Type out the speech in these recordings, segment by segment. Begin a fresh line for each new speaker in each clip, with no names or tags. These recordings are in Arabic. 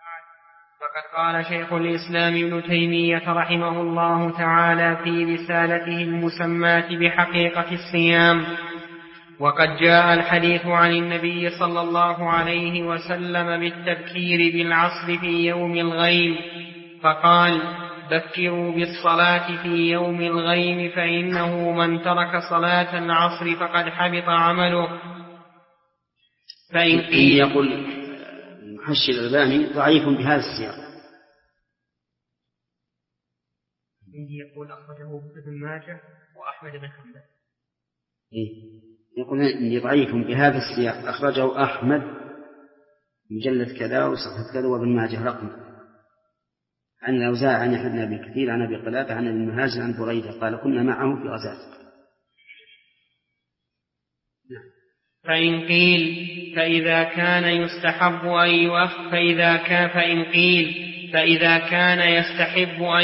فقد قال شيخ الإسلام ابن تيمية رحمه الله تعالى في رسالته المسماة بحقيقة الصيام: وقد جاء الحديث عن النبي صلى الله عليه وسلم بالتبكير بالعصر في يوم الغيم، فقال: بكروا بالصلاة في يوم الغيم فإنه من ترك صلاة العصر فقد حبط عمله.
فإن قيل يقول المحشي الألباني ضعيف بهذا السياق.
يقول أخرجه ابن ماجه وأحمد بن حنبل.
يقول إني ضعيف بهذا السياق، أخرجه أحمد مجلد كذا وصفحة كذا وابن ماجه رقم. عن الأوزاعي عن يحيى بن أبي كثير عن أبي قلابة عن ابن مهاجر عن بريدة قال: كنا معه في غزاة.
فإن قيل فإذا كان يستحب فإذا كان يستحب أن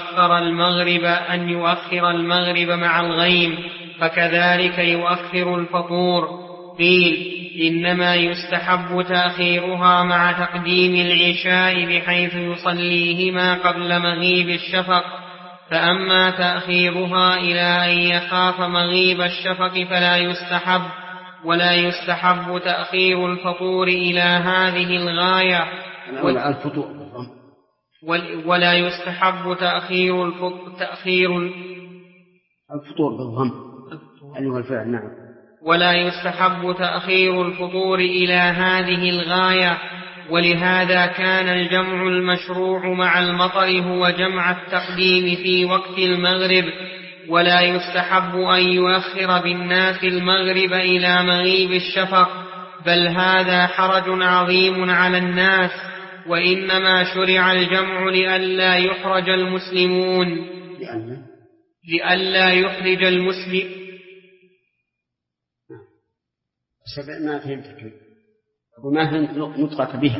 يؤخر المغرب مع الغيم فكذلك يؤخر الفطور. قيل: إنما يستحب تأخيرها مع تقديم العشاء بحيث يصليهما قبل مغيب الشفق، فأما تأخيرها إلى أن يخاف مغيب الشفق فلا يستحب، ولا يستحب تأخير الفطور إلى هذه الغاية، ولا يستحب تأخير
الفطور بالضم أيها الفعل. نعم.
ولا يستحب تأخير الفطور إلى هذه الغاية، ولهذا كان الجمع المشروع مع المطر هو جمع التقديم في وقت المغرب، ولا يستحب أن يؤخر بالناس المغرب إلى مغيب الشفق، بل هذا حرج عظيم على الناس، وإنما شرع الجمع لئلا يحرج المسلمون
ما فهمتك وما فهمت نطقك بها.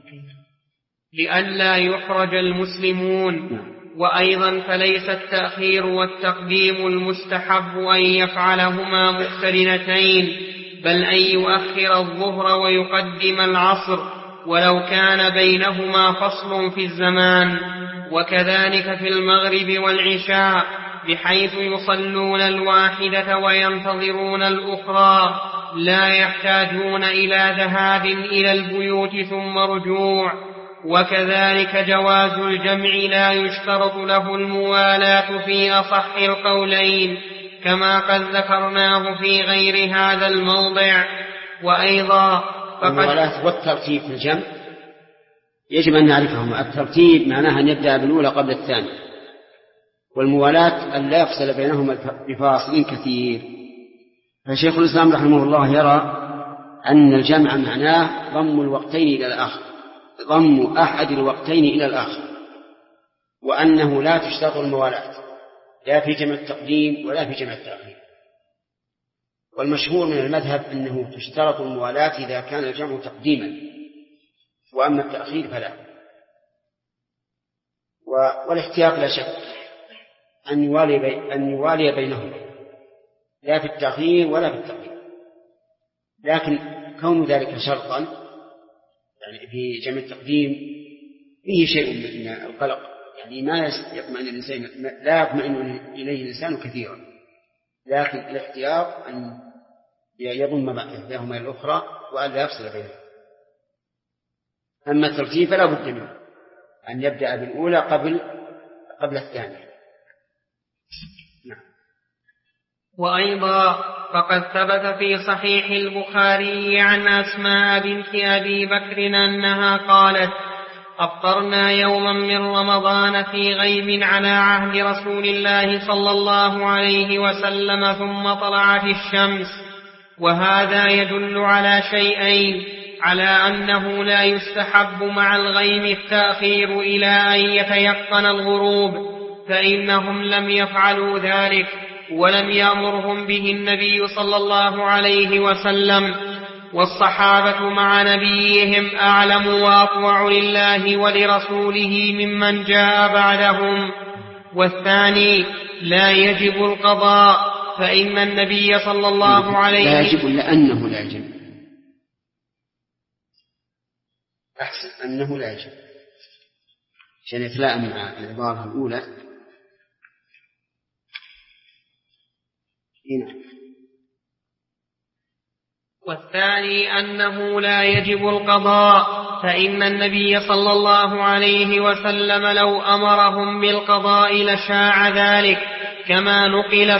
لئلا يحرج المسلمون. وأيضا فليس التأخير والتقديم المستحب أن يفعلهما مقترنتين، بل أن يؤخر الظهر ويقدم العصر ولو كان بينهما فصل في الزمان، وكذلك في المغرب والعشاء، بحيث يصلون الواحدة وينتظرون الأخرى، لا يحتاجون إلى ذهاب إلى البيوت ثم رجوع. وكذلك جواز الجمع لا يشترط له الموالاة في أصح القولين، كما قد ذكرناه في غير هذا الموضع. وأيضا
الموالاة والترتيب في الجمع يجب أن نعرفهما. الترتيب معناها أن يبدأ بالأولى قبل الثانية، والموالاة أن لا يفصل بينهما بفاصل كثير. فشيخ الإسلام رحمه الله يرى أن الجمع معناه ضم الوقتين إلى الآخر، ضم أحد الوقتين إلى الآخر، وأنه لا تشترط الموالاة لا في جمع التقديم ولا في جمع التأخير. والمشهور من المذهب أنه تشترط الموالاة إذا كان الجمع تقديما، وأما التأخير فلا. والاحتياط لا شك أن يوالي بينهما لا في التأخير ولا في التقديم، لكن كون ذلك شرطا يعني في جمع التقديم فيه شيء من القلق، يعني ما يطمئن الإنسان، لا يطمئن إليه الإنسان كثيرا، لكن الاحتياط أن يضم إحداهما إلى الأخرى وأن لا يفصل بينهما. أما الترتيب فلا بد منه أن يبدأ بالأولى قبل الثانية.
وأيضا فقد ثبت في صحيح البخاري عن أسماء بنت أبي بكر أنها قالت: أفطرنا يوما من رمضان في غيم على عهد رسول الله صلى الله عليه وسلم ثم طلعت الشمس. وهذا يدل على شيئين: على أنه لا يستحب مع الغيم التأخير إلى أن يتيقن الغروب، فإنهم لم يفعلوا ذلك ولم يأمرهم به النبي صلى الله عليه وسلم، والصحابة مع نبيهم أعلم وأطوع لله ولرسوله ممن جاء بعدهم. والثاني لا يجب القضاء، فإن النبي صلى الله عليه
لا يجب لأنه لا يجب. أحسن أنه لا يجب. عشان يتلائم مع العبارة الأولى. هنا.
والثاني أنه لا يجب القضاء، فإن النبي صلى الله عليه وسلم لو أمرهم بالقضاء لشاع ذلك كما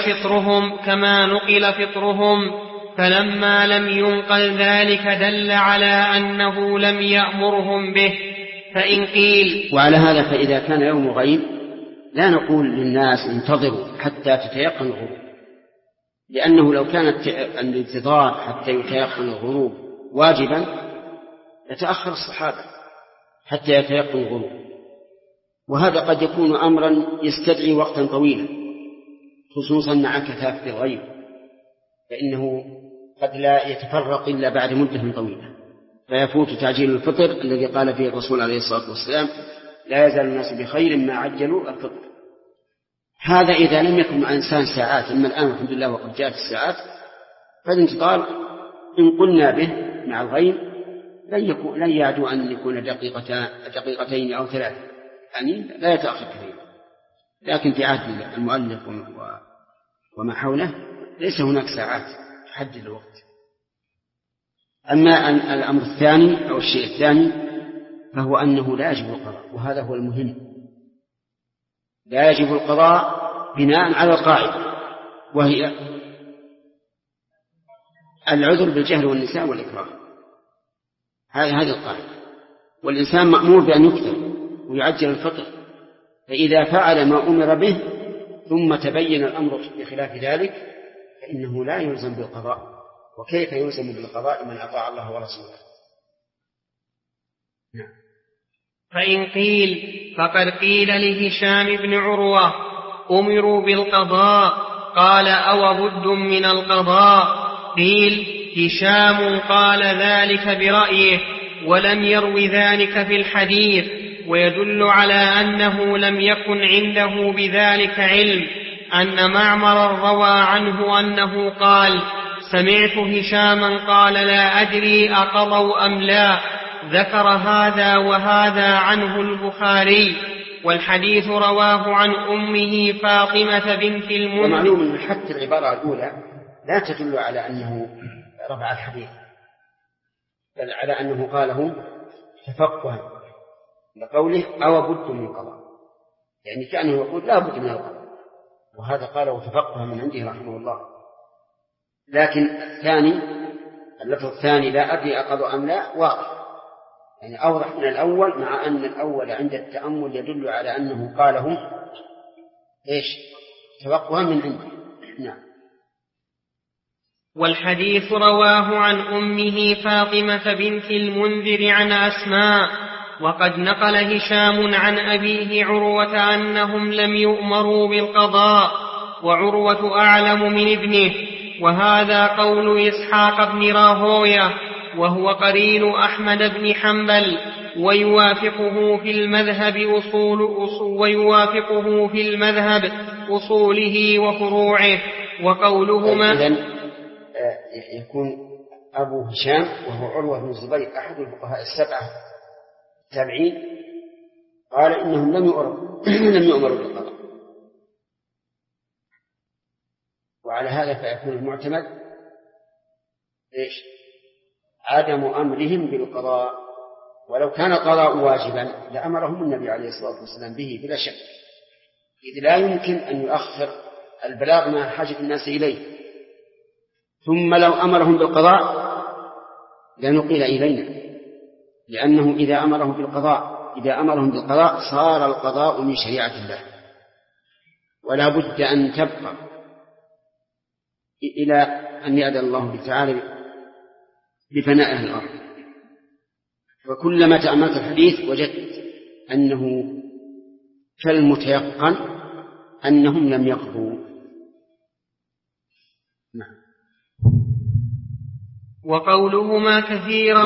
نقل فطرهم، فلما لم ينقل ذلك دل على أنه لم يأمرهم به. فإن قيل
وعلى هذا فإذا كان يوم غيب لا نقول للناس انتظروا حتى تتيقن الغروب، لأنه لو كانت الانتظار حتى يتيقن الغروب واجبا يتأخر الصحابة حتى يتيقن الغروب، وهذا قد يكون أمرا يستدعي وقتا طويلا خصوصا مع كثافة الغيب، فإنه قد لا يتفرق إلا بعد مدة طويلة، فيفوت تعجيل الفطر الذي قال فيه الرسول عليه الصلاة والسلام لا يزال الناس بخير ما عجلوا الفطر. هذا إذا لم يكن مع إنسان ساعات، أما الآن الحمد لله وقد جاءت الساعات، فالانتظار إن قلنا به مع الغيب لن يعدو أن يكون دقيقتين أو 3، يعني لا يتأخر كثيرا. لكن في عهد المؤلف وما حوله ليس هناك ساعات تحدد الوقت. أما الأمر الثاني أو الشيء الثاني فهو أنه لا يجب القضاء، وهذا هو المهم. لا يجب القضاء بناء على القاعدة، وهي العذر بالجهل والنساء والإكراه. هذه القاعدة، والإنسان مأمور بأن يكثر ويعجل الفطر، فإذا فعل ما أمر به ثم تبين الأمر بخلاف ذلك فإنه لا يلزم بالقضاء. وكيف يلزم بالقضاء من أطاع الله ورسوله؟ نعم.
فإن قيل فقد قيل لهشام بن عروة أمروا بالقضاء، قال أو بد من القضاء؟ قيل هشام قال ذلك برأيه ولم يرو ذلك في الحديث، ويدل على أنه لم يكن عنده بذلك علم، أن معمر روى عنه أنه قال سمعت هشاما قال لا أدري أقضوا أم لا، ذكر هذا وهذا عنه البخاري، والحديث رواه عن أمه فاطمة بنت المنذر.
ومعلوم أن حتى العبارة الأولى لا تدل على أنه رفع الحديث، بل على أنه قاله تفقها لقوله أو بد من قضاء، يعني كأنه يقول لا بد من القضاء، وهذا قاله تفقها من عنده رحمه الله. لكن اللفظ الثاني لا أدري أقضوا أم لا واضح، يعني أوضح من الأول، مع أن الأول عند التأمل يدل على أنه قاله تفقها من عنده. نعم.
والحديث رواه عن أمه فاطمة بنت المنذر عن أسماء، وقد نقل هشام عن أبيه عروة أنهم لم يؤمروا بالقضاء، وعروة أعلم من ابنه، وهذا قول إسحاق بن راهوية وهو قرين أحمد بن حنبل، ويوافقه في المذهب أصوله وفروعه. وقولهما
إذن يكون أبو هشام وهو عروة بن الزبير أحد الفقهاء السبعة التابعين قال إنهم لم يؤمروا بالقضاء، وعلى هذا فيكون المعتمد عدم أمرهم بالقضاء، ولو كان القضاء واجبا لأمرهم النبي عليه الصلاة والسلام به بلا شك، إذ لا يمكن أن يؤخر البلاغ مع حاجة الناس إليه. ثم لو أمرهم بالقضاء لنقل إلينا، لأنه إذا أمرهم بالقضاء صار القضاء من شريعة الله، ولا بد أن تبقى إلى أن يأذن الله تعالى بفناء أهل الأرض. وكلما تأملت الحديث وجدت أنه كالمتيقن أنهم لم يقضوا. نعم.
وقولهما كثيرا،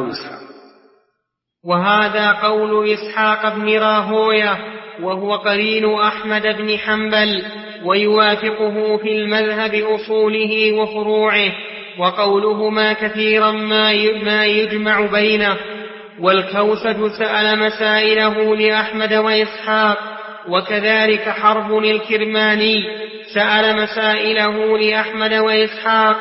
وهذا قول إسحاق بن راهوية وهو قرين أحمد بن حنبل، ويوافقه في المذهب أصوله وفروعه. وقولهما كثيرا ما يجمع بينه، والكوسج سأل مسائله لأحمد وإسحاق. وكذلك حرب الكرماني سأل مسائله لأحمد وإسحاق،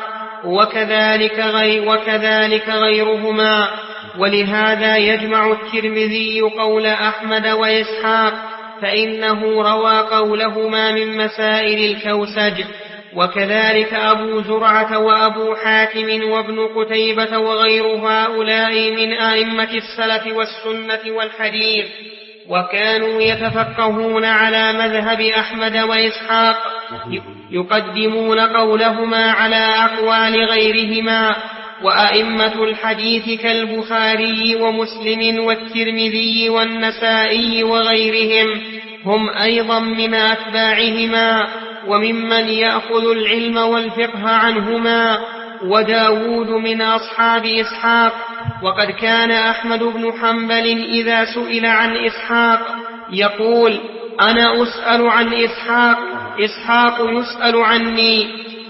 وكذلك غيرهما. ولهذا يجمع الترمذي قول أحمد وإسحاق، فإنه روى قولهما من مسائل الكوسج. وكذلك أبو زرعة وأبو حاتم وابن قتيبة وغير هؤلاء من أئمة السلف والسنة والحديث، وكانوا يتفقهون على مذهب أحمد وإسحاق، يقدمون قولهما على أقوال غيرهما. وأئمة الحديث كالبخاري ومسلم والترمذي والنسائي وغيرهم هم أيضا من أتباعهما وممن يأخذ العلم والفقه عنهما. وداود من أصحاب إسحاق. وقد كان أحمد بن حنبل إذا سئل عن إسحاق يقول: أنا أسأل عن إسحاق، إسحاق يسأل عني.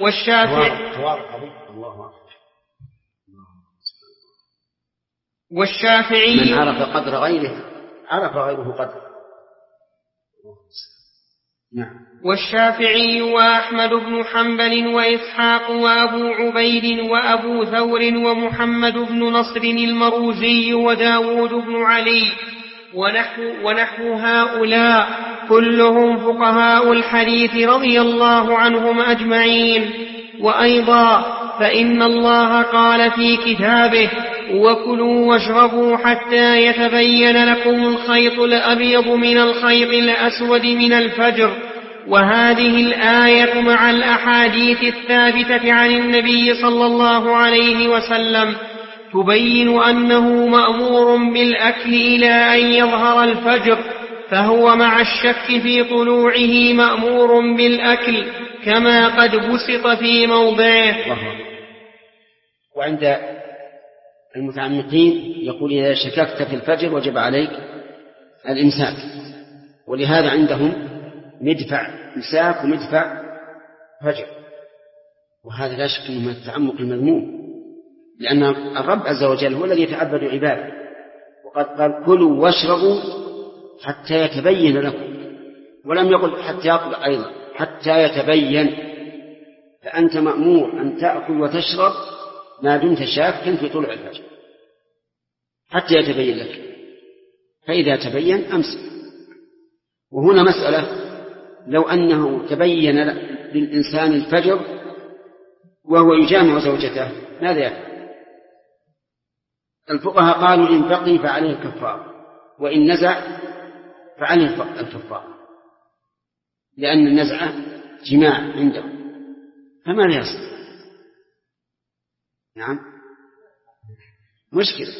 والشافعي
من عرف قدر غيره عرف غيره قدر. نعم.
والشافعي وأحمد بن حنبل وإسحاق وأبو عبيد وأبو ثور ومحمد بن نصر المروزي وداود بن علي ونحو هؤلاء كلهم فقهاء الحديث رضي الله عنهم أجمعين. وأيضا فإن الله قال في كتابه: وكلوا واشربوا حتى يتبين لكم الخيط الأبيض من الخيط الأسود من الفجر. وهذه الآية مع الأحاديث الثابتة عن النبي صلى الله عليه وسلم تبين أنه مأمور بالأكل إلى أن يظهر الفجر، فهو مع الشك في طلوعه مأمور بالأكل كما قد بسط في موضعه.
وعند المتعمقين يقول: إذا شككت في الفجر وجب عليك الإمساك. ولهذا عندهم مدفع إمساك ومدفع فجر، وهذا لا شك من التعمق المذموم، لأن الرب عز وجل هو الذي يتعبد عباده، وقد قال: كلوا واشربوا حتى يتبين لكم، ولم يقل حتى يطلع أيضا، حتى يتبين. فأنت مأمور أن تأكل وتشرب ما دمت شاكا في طلوع الفجر حتى يتبين لك، فإذا تبين أمسك. وهنا مسألة: لو أنه تبين للإنسان الفجر وهو يجامع زوجته ماذا يفعل؟ الفقهاء قالوا: إن بقي فعليه الكفار، وإن نزع فعليه الكفار، لأن النزع جماع عنده، فماذا يصنع؟ نعم، مشكلة.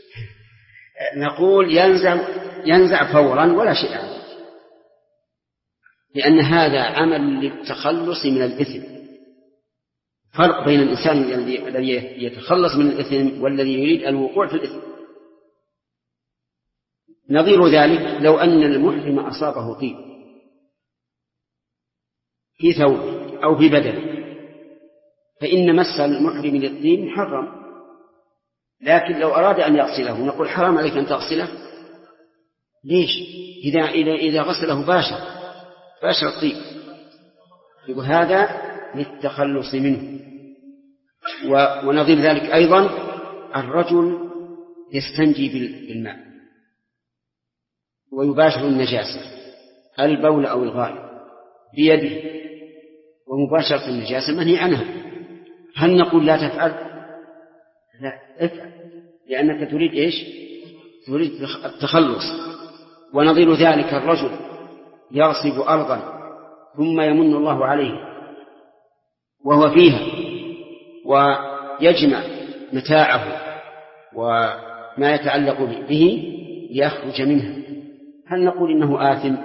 نقول ينزع فورا ولا شيء عليه، لأن هذا عمل للتخلص من الإثم. فرق بين الإنسان الذي يتخلص من الإثم والذي يريد الوقوع في الإثم. نظير ذلك لو أن المحرم أصابه طيب في ثوب أو في بدن، فإن مس المحرم للطيب محرم، لكن لو أراد أن يغسله نقول: حرام عليك أن تغسله. ليش؟ إذا غسله باشر الطيب، يقول هذا للتخلص منه. ونظير ذلك أيضا الرجل يستنجي بالماء ويباشر النجاسة، البول أو الغائط بيده، ومباشرة النجاسة منهي عنها. هل نقول لا تفعل؟ لا، افعل، لأنك تريد إيش؟ تريد التخلص. ونظير ذلك الرجل يغصب أرضا ثم يمن الله عليه وهو فيها ويجمع متاعه وما يتعلق به ليخرج منها، هل نقول إنه آثم؟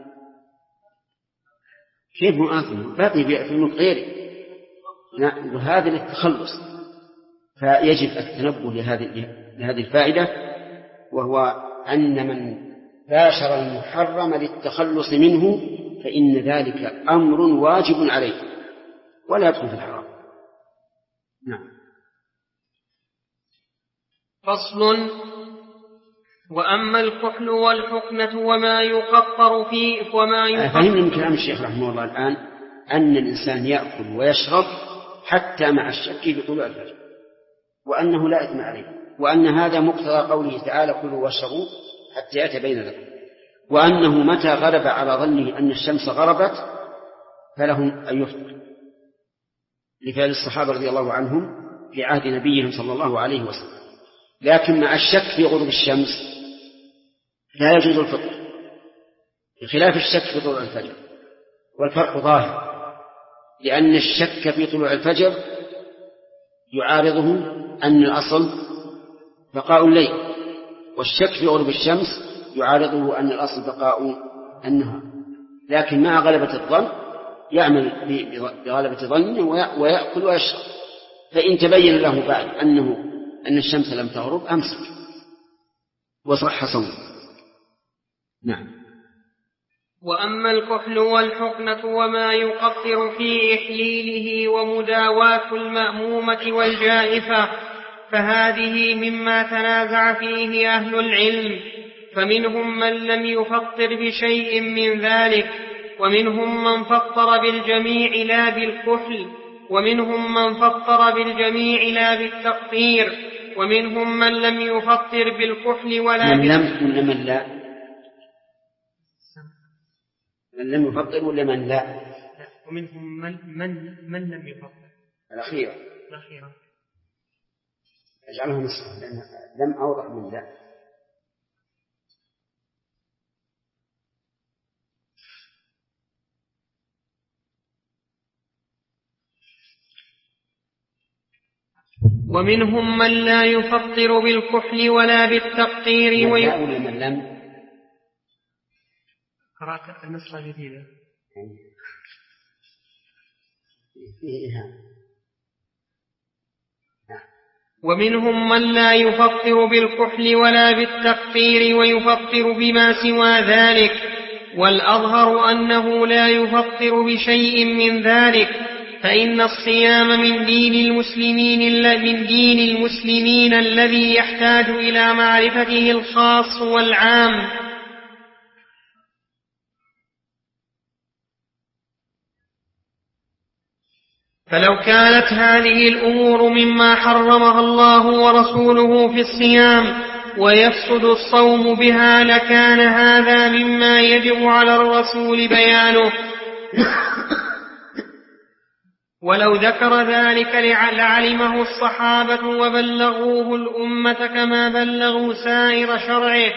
كيف هو آثم؟ باقي في ملك غيره. هذا للتخلص، فيجب التنبه لهذه الفائدة، وهو أن من باشر المحرم للتخلص منه فإن ذلك أمر واجب عليه ولا يدخل في الحرام. نعم.
فصل: وأما الكحل والحقنة وما يقطر فيه
فهمنا من كلام الشيخ رحمه الله الآن أن الإنسان يأكل ويشرب حتى مع الشك بطلوع الفجر، وأنه لا إثم عليه، وأن هذا مقتضى قوله تعالى: كلوا واشربوا حتى يتبين لكم، وأنه متى غلب على ظنه أن الشمس غربت فلهم أن يفطر، لفعل الصحابة رضي الله عنهم في عهد نبيهم صلى الله عليه وسلم. لكن مع الشك في غروب الشمس لا يجوز الفطر، بخلاف الشك في طلوع الفجر، والفرق ظاهر، لأن الشك في طلوع الفجر يعارضه أن الأصل بقاء الليل، والشك في غروب الشمس يعارضه أن الأصل بقاء النهار. لكن مع غلبة الظن يعمل بغلبة ظنه ويأكل ويشرب، فإن تبين له بعد أن الشمس لم تغرب أمسك وصح صومه. نعم.
وأما الكحل والحقنة وما يقطر في إحليله ومداواة المأمومة والجائفة فهذه مما تنازع فيه أهل العلم، فمنهم من لم يفطر بشيء من ذلك، ومنهم من فطر بالجميع لا بالكحل، ومنهم من فطر بالجميع لا بالتقطير، ومنهم من لم يفطر بالكحل ولا
من لم يفطر ولا من لا؟
ومنهم من لم يفطر.
الأخيرة اجعله نصف، لأن لم أوضح من لا.
ومنهم من لا يفطر بالكحل ولا بالتقطير
من لم
قرأت النسخة الجديدة ومنهم من لا يفطر بالكحل ولا بالتقطير ويفطر بما سوى ذلك، والأظهر أنه لا يفطر بشيء من ذلك، فإن الصيام من دين المسلمين الذي يحتاج إلى معرفته الخاص والعام. فلو كانت هذه الأمور مما حرمها الله ورسوله في الصيام ويفسد الصوم بها لكان هذا مما يجب على الرسول بيانه، ولو ذكر ذلك لعلمه الصحابة وبلغوه الأمة كما بلغوا سائر شرعه،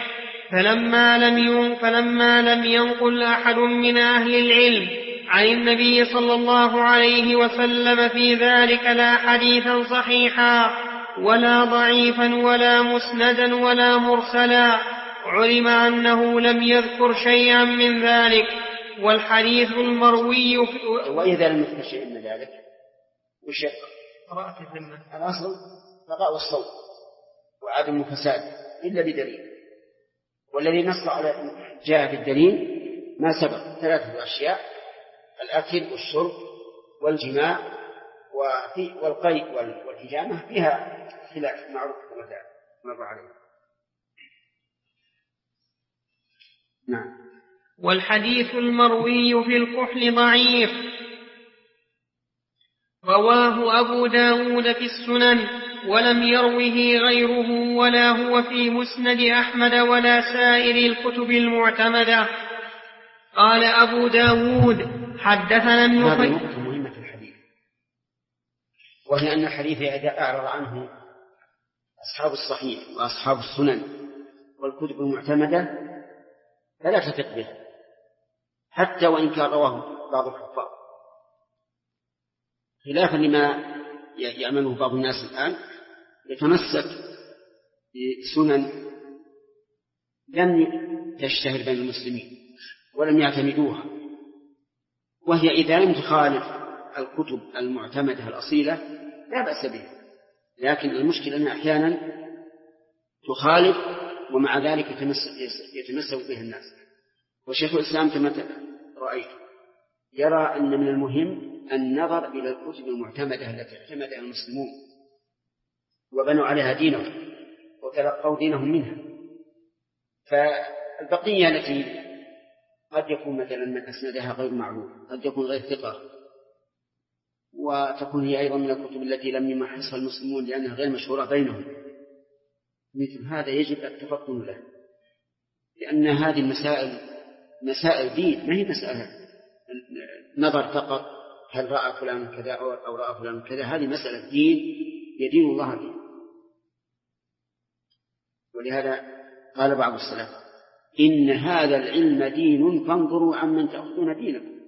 فلما لم ينقل أحد من أهل العلم عن النبي صلى الله عليه وسلم في ذلك لا حديثا صحيحا ولا ضعيفا ولا مسندا ولا مرسلا، علم أنه لم يذكر شيئا من ذلك. والحديث المروي
وإذا لم يذكر شيئا من ذلك وش
قراءة الذمة
الأصل بقاء الصوم وعدم فساد إلا بدليل، والذي نص على جاء بالدليل ما سبق 3 أشياء: الأكل والشرب والجماع والقيء والحجامة، فيها خلاف معروف مر عليه. نعم.
والحديث المروي في الكحل ضعيف، رواه أبو داود في السنن ولم يروه غيره ولا هو في مسند أحمد ولا سائر الكتب المعتمدة. قال أبو داود حدثنا
هذه نقطة مهمة في الحديث، وهي أن الحديث إذا أعرض عنه أصحاب الصحيح وأصحاب السنن والكتب المعتمدة فلا تثق به، حتى وإن كان رواه بعض الحفاظ، خلافا لما يعمله بعض الناس الآن، يتمسك بسنن لم تشتهر بين المسلمين ولم يعتمدوها، وهي إذا لم تخالف الكتب المعتمدة الأصيلة لا بأس بها، لكن المشكلة أنها أحيانا تخالف ومع ذلك يتمسك بها الناس. وشيخ الإسلام كما رأيت يرى أن من المهم النظر إلى الكتب المعتمدة التي اعتمدها المسلمون وبنوا عليها دينهم وتلقوا دينهم منها، فالبقية التي قد يكون مثلا من أسندها غير معلوم، قد يكون غير ثقة، وتكون هي أيضا من الكتب التي لم يمحصها المسلمون لأنها غير مشهورة بينهم، مثل هذا يجب التفطن له، لأن هذه مسائل دين، ما هي مسألة نظر فقط هل رأى فلان كذا أو رأى فلان كذا. هذه مسألة دين يدين الله به. ولهذا قال بعض السلف إن هذا العلم دين فانظروا عمن تأخذون دينكم.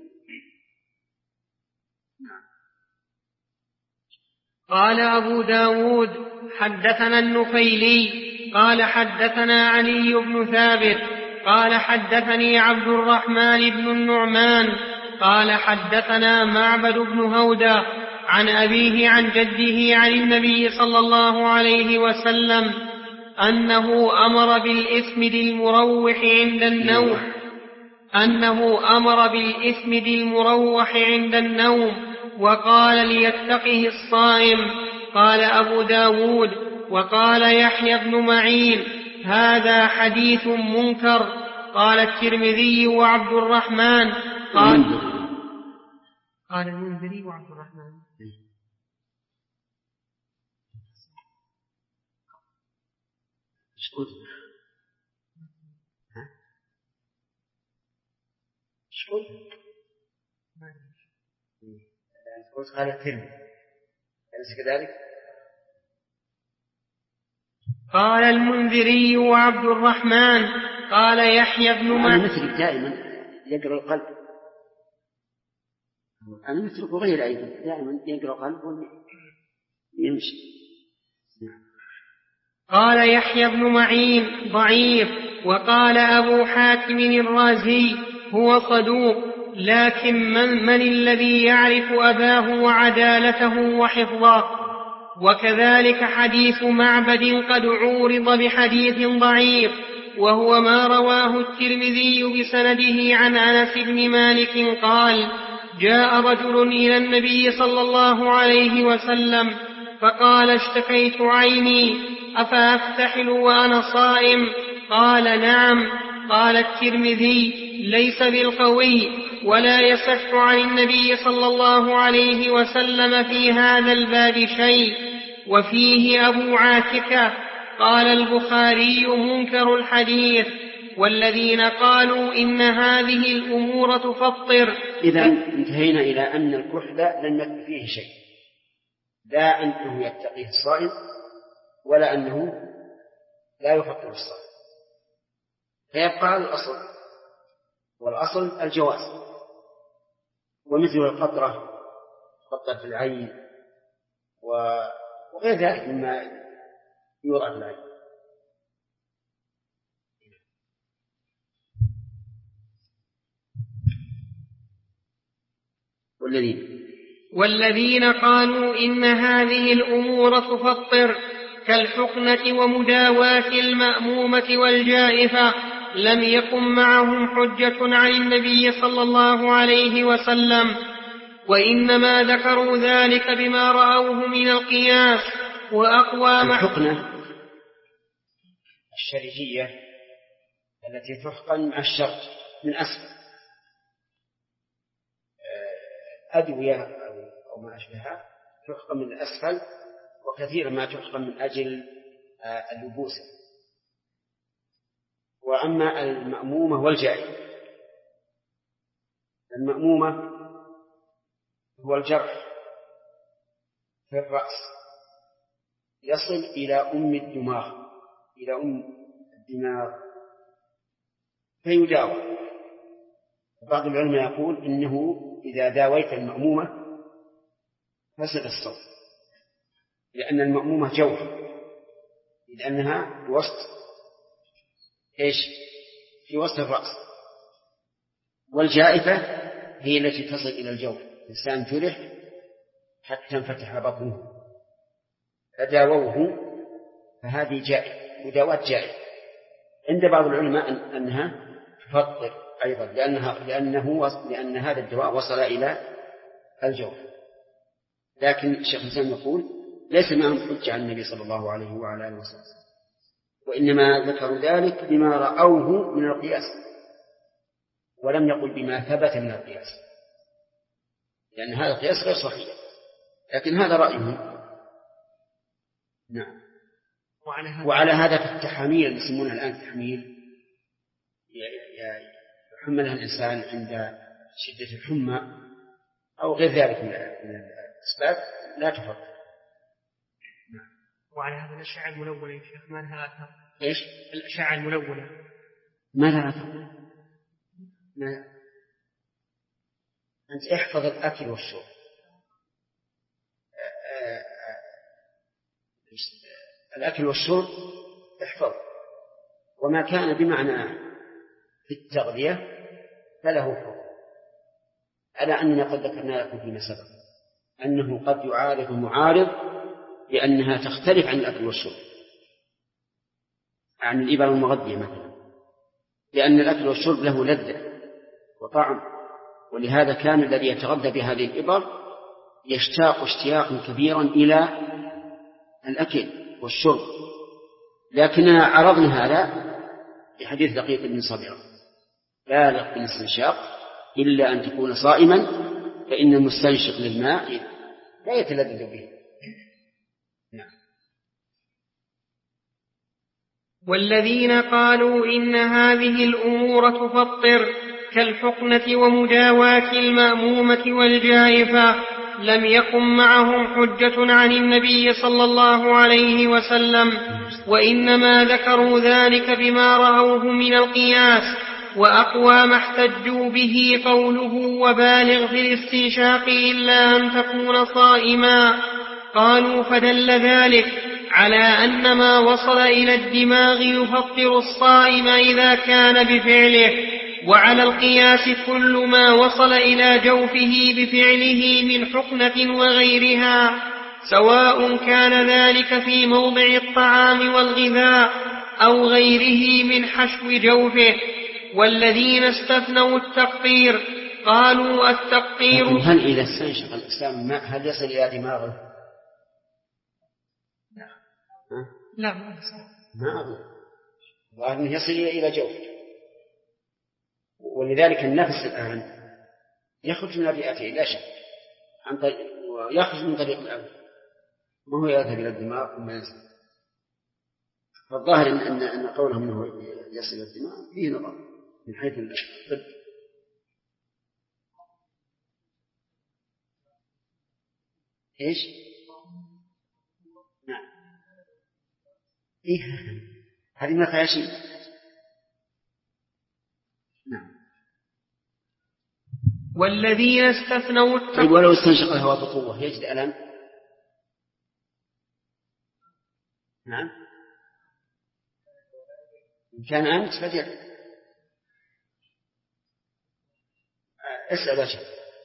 قال أبو داود حدثنا النفيلي قال حدثنا علي بن ثابت قال حدثني عبد الرحمن بن النعمان قال حدثنا معبد بن هودة عن أبيه عن جده عن النبي صلى الله عليه وسلم أنه أمر بالإسمد المروح عند النوم وقال ليتقه الصائم. قال أبو داود وقال يحيى بن معين هذا حديث منكر. قال الترمذي وعبد الرحمن قال المنذري وعبد الرحمن
قال الترمذي أليس كذلك؟
قال المنذري وعبد الرحمن قال يحيى بن معين
مثل دائما يقرأ القلب، أنا مثل غير أيضا دائما يقرأ القلب ويمشي.
قال يحيى بن معين ضعيف. وقال أبو حاتم الرازي هو صدوق، لكن من الذي يعرف أباه وعدالته وحفظه؟ وكذلك حديث معبد قد عورض بحديث ضعيف، وهو ما رواه الترمذي بسنده عن أنس بن مالك قال جاء رجل إلى النبي صلى الله عليه وسلم فقال اشتكيت عيني أفأفتحل وأنا صائم؟ قال نعم. قال الترمذي ليس بالقوي ولا يصح عن النبي صلى الله عليه وسلم في هذا الباب شيء. وفيه أبو عاتكة قال البخاري منكر الحديث. والذين قالوا إن هذه الأمور تفطر.
إذا انتهينا إلى أن الكحل لم يكن فيه شيء، لا أنه يتقيه الصائم ولا أنه لا يفطر الصائم، فيبقى الأصل، والأصل الجواز. ومثل القطرة قطرة العين وغير ذلك مما يوضع في العين.
والذين قالوا إن هذه الأمور تفطر كالحقنة ومداواة المأمومة والجائفة لم يكن معهم حجة عن النبي صلى الله عليه وسلم، وإنما ذكروا ذلك بما رأوه من القياس. وأقوى
الحقنة الشرجية التي تحقن مع الشرج من أسفل، أدوية أو ما أشبهها تحقن من الأسفل، وكثيرا ما تحقن من أجل اللبوسة. وأما المأمومة والجائفة، المأمومة هو الجرح في الرأس يصل إلى أم الدماغ فيداوى. بعض العلماء يقول إنه إذا داويت المأمومة فسد الصوم، لأن المأمومة جوف، لأنها في وسط الرأس، والجائفة هي التي تصل إلى الجوف، الإنسان جرح حتى تنفتح بطنه فداووه، فهذه مداواة جائفة. عند بعض العلماء أنها تفطر أيضا لأن هذا الدواء وصل إلى الجوف. لكن الشيخ الإسلام يقول ليس معهم حجة عن النبي صلى الله عليه وعلى آله وسلم. وإنما ذكروا ذلك بما رأوه من القياس، ولم يقل بما ثبت من القياس، لأن هذا القياس غير صحيح، لكن هذا رأيهم. نعم. وعلى هذا في التحاميل يسمونها الآن تحميل، يحملها الإنسان عند شدة الحمى أو غير ذلك من الأسباب لا تفضل.
وعلى هذا الأشعة الملونة يا شيخ ما لها أثر؟
إيش؟
الأشعة الملونة
ما لها أثر؟ أنت احفظ الأكل والشرب، الأكل والشرب احفظ، وما كان بمعنى في التغذية فله حكم، على أننا قد ذكرنا لكم فيما سبق أنه قد يعارض معارض لأنها تختلف عن الأكل والشرب، عن الإبر المغذية مثلا، لأن الأكل والشرب له لذة وطعم، ولهذا كان الذي يتغذى بهذه الإبر يشتاق اشتياقا كبيرا إلى الأكل والشرب، لكننا عرضنا هذا في حديث دقيق بن صبيرة: بالغ في الاستنشاق إلا أن تكون صائما فإن المستنشق للماء لا يتلذذ به. نعم.
والذين قالوا إن هذه الأمور تفطر كالحقنة ومداواة المأمومة والجائفة لم يقم معهم حجة عن النبي صلى الله عليه وسلم، وإنما ذكروا ذلك بما رأوه من القياس، وأقوى ما احتجوا به قوله وبالغ في الاستنشاق إلا أن تكون صائما. قالوا فدل ذلك على أن ما وصل إلى الدماغ يفطر الصائم إذا كان بفعله، وعلى القياس كل ما وصل إلى جوفه بفعله من حقنة وغيرها، سواء كان ذلك في موضع الطعام والغذاء أو غيره من حشو جوفه. والذين استثنوا التقطير قالوا التقطير.
هل إذا استنشق الإنسان الماء هل يصل إلى دماغه؟
لا
ما أظن، وأنه يصل إلى جوفه، ولذلك النفس الآن يخرج من الرئتين لا شك، ويخرج من طريق الأنف، وهو يذهب إلى الدماغ ثم ينزل. فالظاهر أن قولهم أنه يصل إلى الدماغ فيه نظر من حيث الطب. إيش؟ نعم. إيه هذه ما فيها شيء. نعم.
والذين استثنوا
طيب ولو استنشق الهواء بقوة يجد ألم؟ نعم. إن كان أنت فجأة اسأل وجه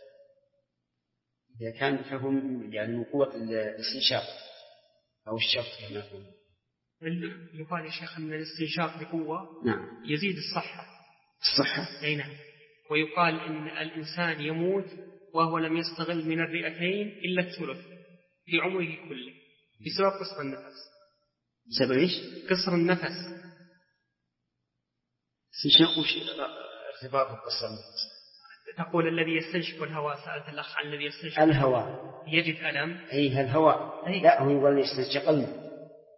إذا كان فهم يعني من قوة الاستنشاق أو الشق كما يقول.
يقال يا شيخ أن الاستنشاق بقوة
نعم
يزيد الصحة.
أي
نعم. ويقال إن الإنسان يموت وهو لم يستغل من الرئتين إلا الثلث في عمره كله بسبب قصر النفس.
بسبب إيش؟
قصر النفس.
استنشاق وش ارتباط بقصر النفس؟
تقول الذي يستنشق الهواء، سألت الأخ عن الذي يستنشق
الهواء
يجد ألم.
أي الهواء لا هو يقول يستنشق الماء.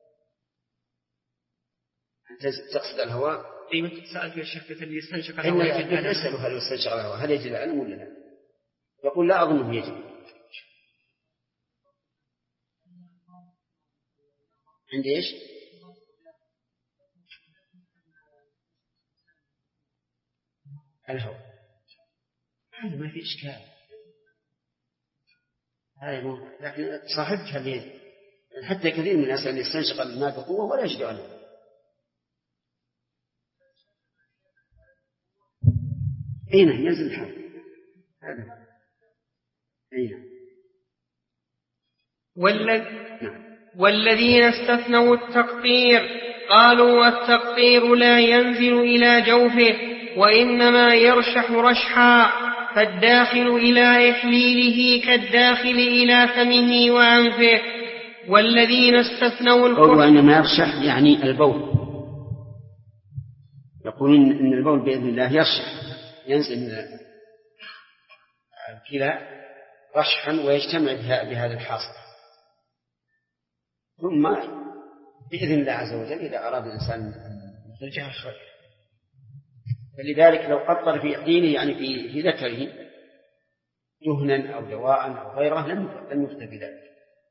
أنت تقصد الهواء؟
أي من سألت يا شيخ الذي يستنشق الهواء يجد ألم.
أسأله هل يستنشق الهواء هل يجد ألم ولا لا؟ يقول لا أظنه يجد. عندي إيش؟ الهواء هذا ما في إشكال، هذا لكن صاحبك اللي حتى كثير من الناس اللي يستنشق الماء بقوة ولا يجد ألم. أين ينزل الحال هذا؟ أين؟
والذين استثنوا التقطير قالوا التقطير لا ينزل إلى جوفه وإنما يرشح رشحا، فالداخل إلى إحليله كالداخل إلى فمه وأنفه. والذين استثنوا
الكحول وإنما يرشح يعني البول يقولون إن البول بإذن الله يرشح، ينزل من الكلى رشحا ويجتمع بهذا الحاصل، ثم بإذن الله عز وجل إذا أراد الإنسان أن يخرجها خرج. فلذلك لو قطر في حينه يعني في ذكره دهنا أو دواء أو غيره لم يفتى بذلك،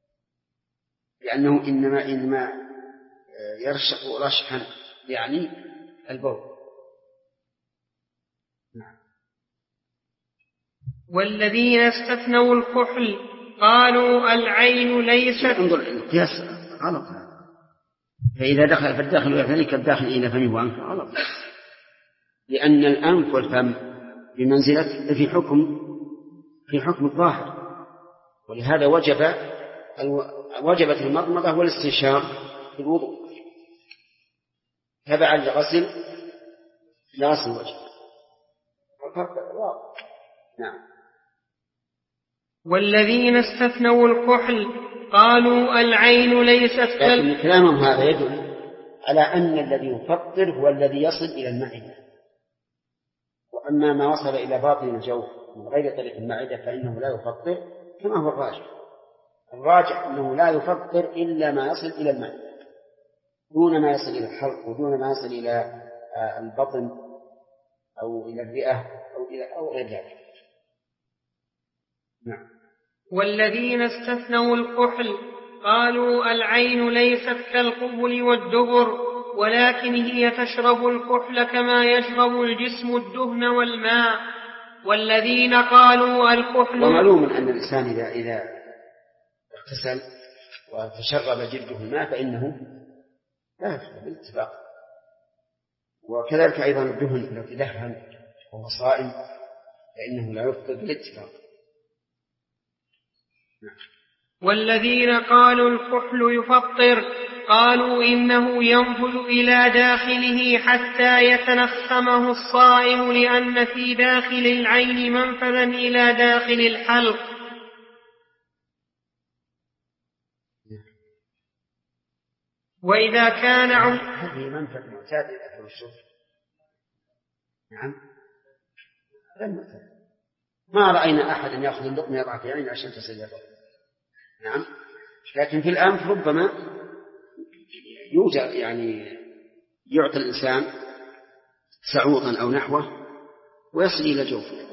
لأنه إنما يرشح رشحا يعني البول. نعم.
والذين استثنوا الكحل قالوا العين ليست.
انظر القياس غلط، فإذا دخل فالداخل يعتني كالداخل إلى فمه وأنفه غلط، لأن الأنف والفم بمنزلة في حكم الظاهر، ولهذا وجبت المضمضة والاستنشاق في الوضوء تبعا لغسل الوجه. نعم.
والذين استثنوا الكحل قالوا العين ليست
لكن كلامهم هذا يدل على أن الذي يفطر هو الذي يصل إلى المعدة، وأما ما وصل إلى باطن الجوف من غير طريق المعدة فإنه لا يفطر، كما هو الراجح أنه لا يفطر إلا ما يصل إلى المعدة دون ما يصل إلى الحلق ودون ما يصل إلى البطن أو إلى الرئة أو غير ذلك. نعم.
والذين استثنوا الكحل قالوا العين ليست كالقبل والدبر، ولكن هي تشرب الكحل كما يشرب الجسم الدهن والماء. والذين قالوا الكحل.
ومعلوم أن الإنسان إذا اغتسل وتشرب جلده الماء فإنه لا يفطر بالاتفاق، وكذلك أيضا الدهن لو تدهن وهو صائم فإنه لا يفطر بالاتفاق.
والذين قالوا الكحل يفطر قالوا إنه ينفذ إلى داخله حتى يتنخمه الصائم، لأن في داخل العين منفذا إلى داخل الحلق. وإذا كان
هذه منفذ معتاد للأكل والشرب. نعم. ما رأينا أحد يأخذ اللقمة يضع في عينه عشان تصل يده. نعم. لكن في الأنف ربما يوجد يعني يعطي الإنسان سعوطا أو نحوه ويصل إلى جوفه.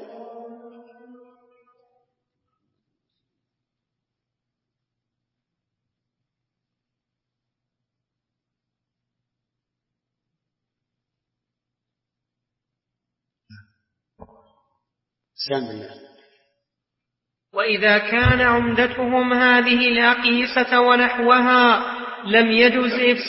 وإذا كان عمدتهم هذه الأقيسة ونحوها لم يجز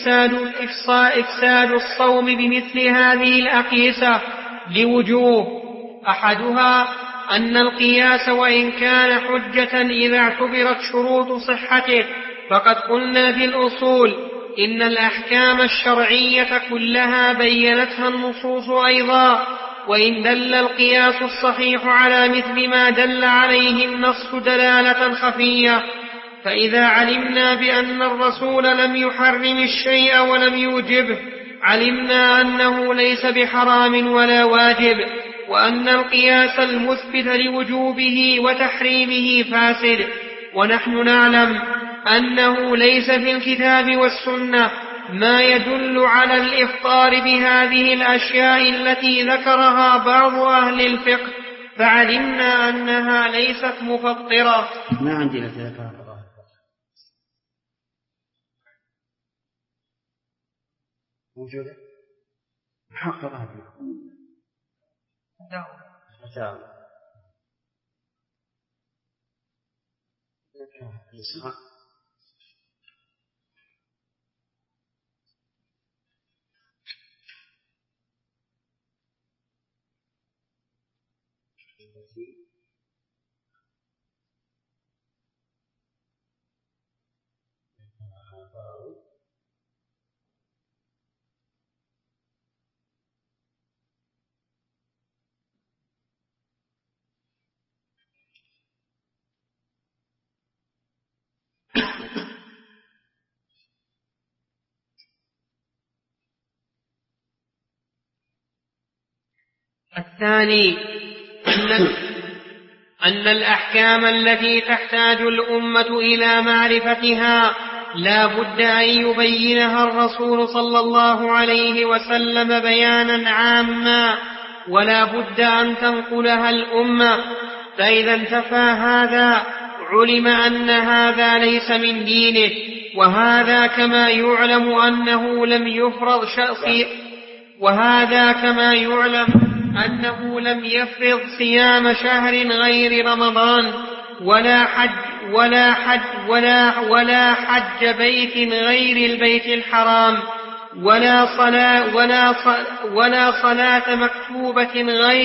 إفساد الصوم بمثل هذه الأقيسة لوجوه. أحدها أن القياس وإن كان حجة إذا اعتبرت شروط صحته، فقد قلنا في الأصول إن الأحكام الشرعية كلها بيّنتها النصوص أيضا، وإن دل القياس الصحيح على مثل ما دل عليه النص دلالة خفية، فإذا علمنا بأن الرسول لم يحرم الشيء ولم يوجبه علمنا أنه ليس بحرام ولا واجب، وأن القياس المثبت لوجوبه وتحريمه فاسد. ونحن نعلم أنه ليس في الكتاب والسنة ما يدل على الإفطار بهذه الأشياء التي ذكرها بعض أهل الفقه، فعلمنا أنها ليست مفطرة.
ما عندي لذلك موجودة محققة
الثاني أن الأحكام التي تحتاج الأمة إلى معرفتها لا بد أن يبينها الرسول صلى الله عليه وسلم بيانا عاما، ولا بد أن تنقلها الأمة، فإذا انتفى هذا علم أن هذا ليس من دينه. وهذا كما يعلم أنه لم يفرض صيام شهر غير رمضان، ولا حج بيت غير البيت الحرام، ولا صلاة مكتوبة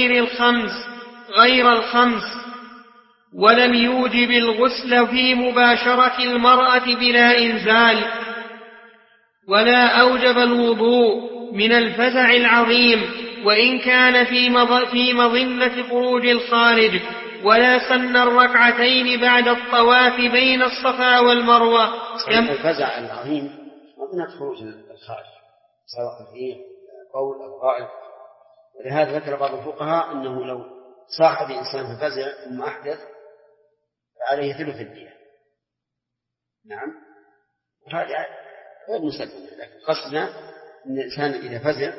غير الخمس، ولم يوجب الغسل في مباشرة المرأة بلا إنزال، ولا أوجب الوضوء من الفزع العظيم وإن كان في مظنة خروج الخارج، ولا سن الركعتين بعد الطواف بين الصفا والمروة.
الفزع العظيم مظنة خروج الخارج سواء فيه قول أو غائب. ولهذا ذكر بعض الفقهاء أنه لو صاح بإنسان ففزع ثم أحدث فعليه ثلث الدية. نعم، وهذا غير مسلم، لكن قصدنا أن الإنسان إذا فزع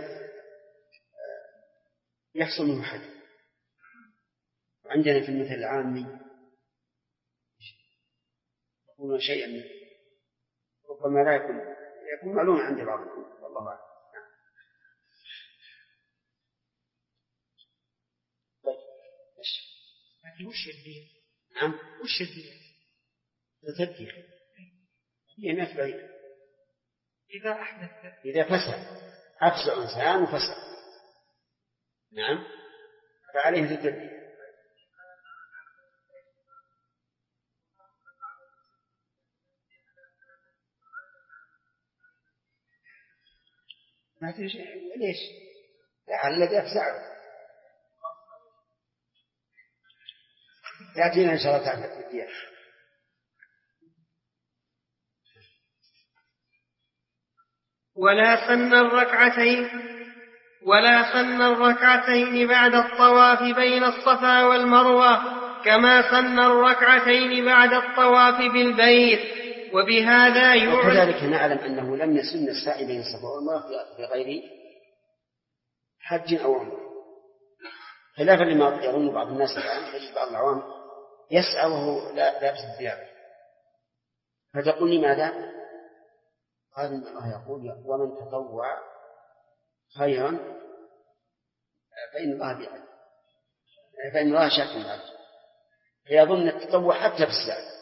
يحصل منه حد. وعندنا في المثل العامي يقولون شيئا ربما لا يكون معلوم عند بعضهم، والله أعلم.
لكن وش الدين؟
نعم،
وش الدين؟
التذكير هي نفع. إذا فسد أفزع إنسان وفسد، نعم، فعليه التذكير. ما في شيء، ليش؟ لعل الذي أفزعه يأتينا إن شاء الله تعالى في الديار.
ولا سن الركعتين بعد الطواف بين الصفا والمروة، كما سن الركعتين بعد الطواف بالبيت. وبهذا
وكذلك نعلم أنه لم يسن السعي بين الصفا والمروة في غير حج أو عمرة، خلافا لما يظن بعض الناس الآن. تجد بعض العوام يسعى وهو لابس الثياب، فتقول لماذا؟ قال إن الله يقول ومن تطوع خيرا فإن الله شاكر عليه، فيظن التطوع حتى في السعي.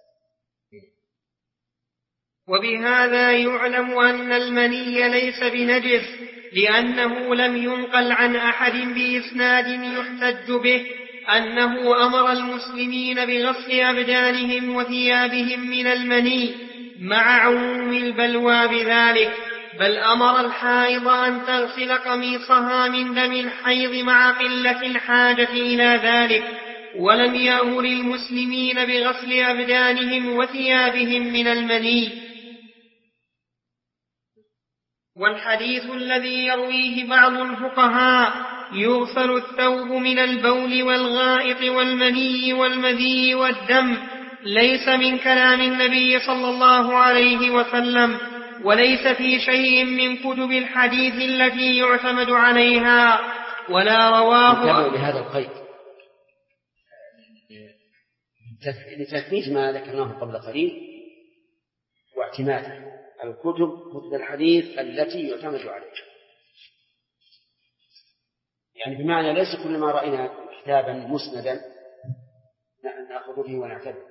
وبهذا يعلم أن المني ليس بنجس، لأنه لم ينقل عن أحد بإسناد يحتج به أنه أمر المسلمين بغسل أبدانهم وثيابهم من المني مع عموم البلوى بذلك، بل أمر الحائض أن تغسل قميصها من دم الحيض مع قلة الحاجة إلى ذلك، ولم يأمر المسلمين بغسل أبدانهم وثيابهم من المني. والحديث الذي يرويه بعض الفقهاء يغسل الثوب من البول والغائط والمني والمذي والدم ليس من كلام النبي صلى الله عليه وسلم، وليس في شيء من كتب الحديث التي يعتمد عليها، ولا رواه.
بهذا القيد لتثبيت ما ذكرناه قبل قليل واعتماده على كتب الحديث التي يعتمد عليها، يعني بمعنى ليس كل ما رأينا كتابا مسندا نأخذ به ونعتبر.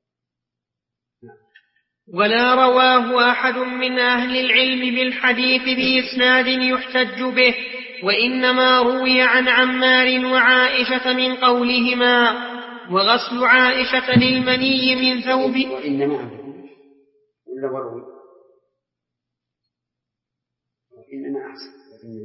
ولا رواه أحد من أهل العلم بالحديث بإسناد يحتج به، وإنما روي عن عمار وعائشة من قولهما: وغسل عائشة للمني من ثوب.
وإنما أحسن.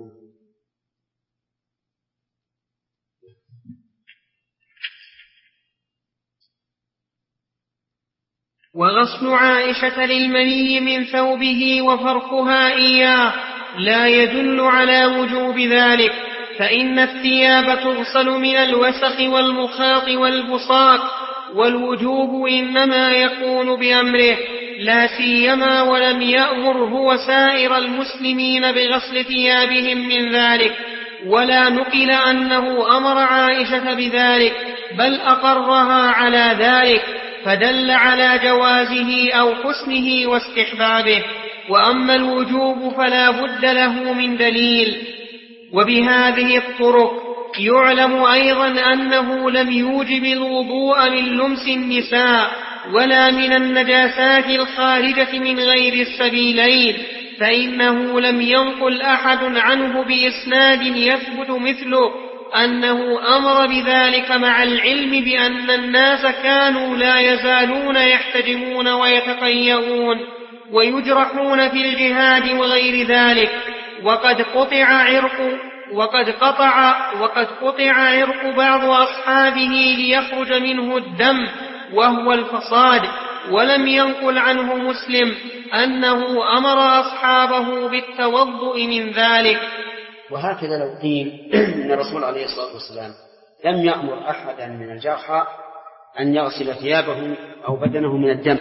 وغسل عائشة للمني من ثوبه وفرقها إياه لا يدل على وجوب ذلك، فإن الثياب تغسل من الوسخ والمخاط والبصاق، والوجوب إنما يكون بأمره، لا سيما ولم يأمر هو سائر المسلمين بغسل ثيابهم من ذلك، ولا نقل أنه أمر عائشة بذلك، بل أقرها على ذلك، فدل على جوازه أو حسنه واستحبابه. وأما الوجوب فلا بد له من دليل. وبهذه الطرق يعلم أيضا أنه لم يوجب الوضوء من لمس النساء ولا من النجاسات الخارجة من غير السبيلين، فإنه لم ينقل أحد عنه بإسناد يثبت مثله أنه أمر بذلك، مع العلم بأن الناس كانوا لا يزالون يحتجمون ويتقيؤون ويجرحون في الجهاد وغير ذلك، وقد قطع عرق بعض أصحابه ليخرج منه الدم وهو الفصاد، ولم ينقل عنه مسلم أنه أمر أصحابه بالتوضؤ من ذلك.
وهكذا لو قيل إن الرسول عليه الصلاة والسلام لم يأمر أحدا من الجرحى أن يغسل ثيابه أو بدنه من الدم،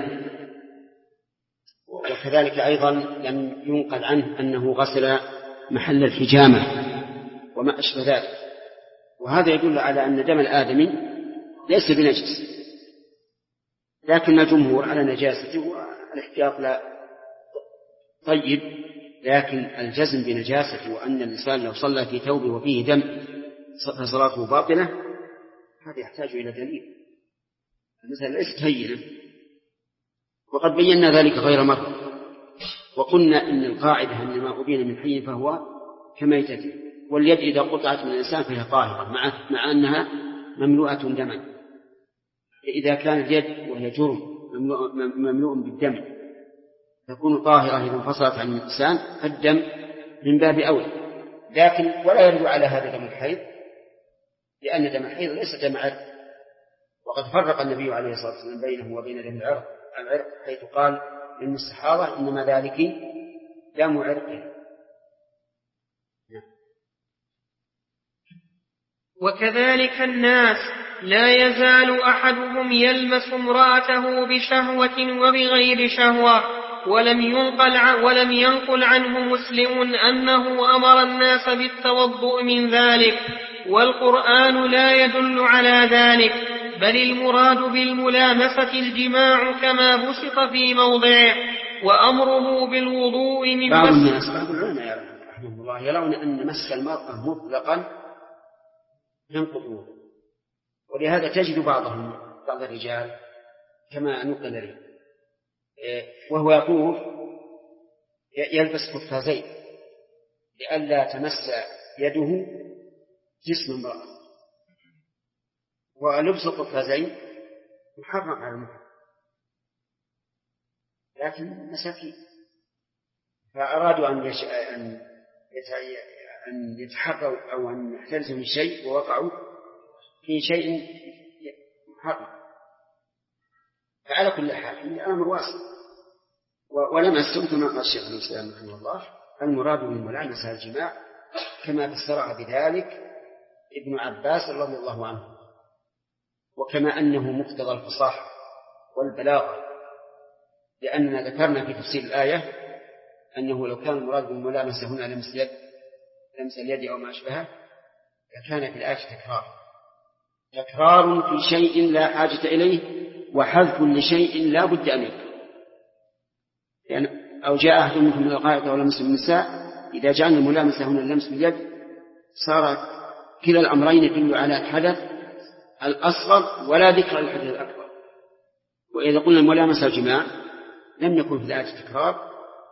وكذلك أيضا لم ينقل عنه أنه غسل محل الحجامة وما أشبه ذلك، وهذا يدل على أن دم الآدمي ليس بنجس، لكن الجمهور على نجاسته والاحتياط لا طيب، لكن الجزم بنجاسته وأن الإنسان لو صلى في ثوبه وفيه دم فصلاته باطلة، هذا يحتاج إلى دليل. المسألة ليست هينة، وقد بينا ذلك غير مرة، وقلنا إن القاعدة أن ما أبين من حي فهو كميتة، واليد إذا قطعت من الإنسان فهي طاهرة مع أنها مملوءة دما، إذا كانت اليد وهي جرم مملوء بالدم تكون طاهرة إذا انفصلت عن الإنسان، الدم من باب أولى، لكن ولا يرجع على هذا دم الحيض، لأن دم الحيض ليس دم عرق، وقد فرق النبي عليه الصلاة والسلام بينه وبين دم العرق حيث قال إن الصحابة إنما ذلك دم عرق.
وكذلك الناس لا يزال أحدهم يلمس امرأته بشهوة وبغير شهوة، ولم ينقل عنه مسلم أنه أمر الناس بالتوضؤ من ذلك، والقرآن لا يدل على ذلك، بل المراد بالملامسة الجماع كما بسط في موضعه، وأمره بالوضوء من
بعض الناس بعض العلماء رحمه الله يرون أن مس المرأة مطلقا ينقض الوضوء، ولهذا تجد بعض الرجال كما نقل لي وهو يطوف يلبس قفازين لئلا تمس يده جسم امرأة، ولبس القفازين محرم على المحرم، لكن مساكين فأرادوا أن يتحروا أو أن يحترزوا من شيء ووقعوا في شيء محرم. فعلى كل حال الأمر واسع، ولم أستمت ما قال الشيخ الإسلام رحمه الله المراد بالملامسة الجماع كما فسرها بذلك ابن عباس رضي الله عنه، وكما أنه مقتضى الفصاحة والبلاغة، لأننا ذكرنا في تفسير الآية أنه لو كان المراد بالملامسة هنا لمس اليد أو ما أشبهه لكان في الآية تكرار في شيء لا حاجة إليه وحذف لشيء لا بد أن يكون، يعني أو جاء أحد منكم من الغائط أو لمس النساء، إذا جعلنا الملامسة هنا اللمس باليد صار كلا الأمرين يدل على الحدث الأصغر ولا ذكر الحدث الأكبر. وإذا قلنا الملامسة الجماع لم يكن في الآية تكرار،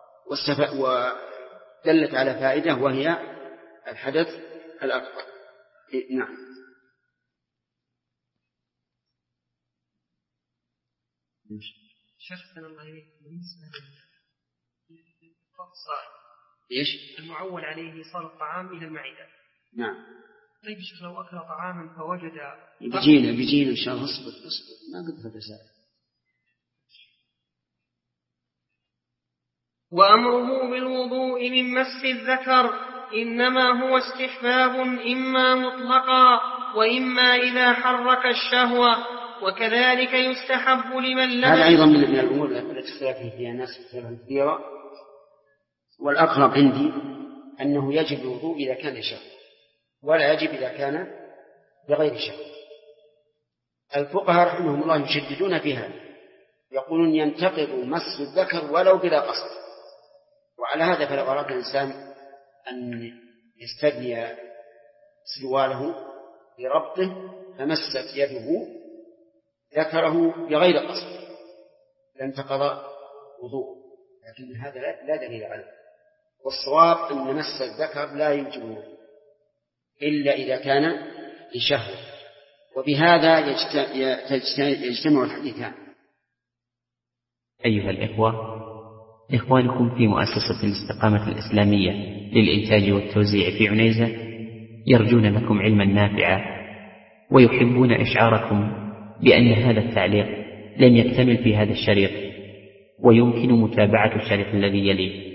ودلت على فائدة وهي الحدث الأكبر. نعم.
شخصنا الله إليك بالنسبة للصائم
إيش؟
المعول عليه صار الطعام إلى المعدة.
نعم.
طيب شيخ لو أكل طعاما فوجد
بيجينا إن شاء الله اصبر ما قد فتساءل.
وأمره بالوضوء من مس الذكر إنما هو استحباب إما مطلقا وإما إذا حرك الشهوة، وكذلك يستحب لمن لم.
هذا أيضا من الأمور التي اختلف فيها الناس اختلافا كثيرا، والأقرب عندي أنه يجب الوضوء إذا كان شهوة، ولا يجب إذا كان بغير شهوة. الفقهاء رحمهم الله يشددون فيها، يقولون ينتقض مس الذكر ولو بلا قصد. وعلى هذا فلو أراد الإنسان أن يستبني سرواله بربطه فمست يده ذكره بغير قصد لانتقض وضوءه، لكن هذا لا دليل عليه. والصواب أن مس الذكر لا يوجب الوضوء إلا إذا كان لشهوة، وبهذا يجتمع الحديثان.
أيها الإخوة، إخوانكم في مؤسسة الاستقامة الإسلامية للإنتاج والتوزيع في عنيزة يرجون لكم علما نافعا، ويحبون إشعاركم بأن هذا التعليق لم يكتمل في هذا الشريط، ويمكن متابعة الشريط الذي يليه.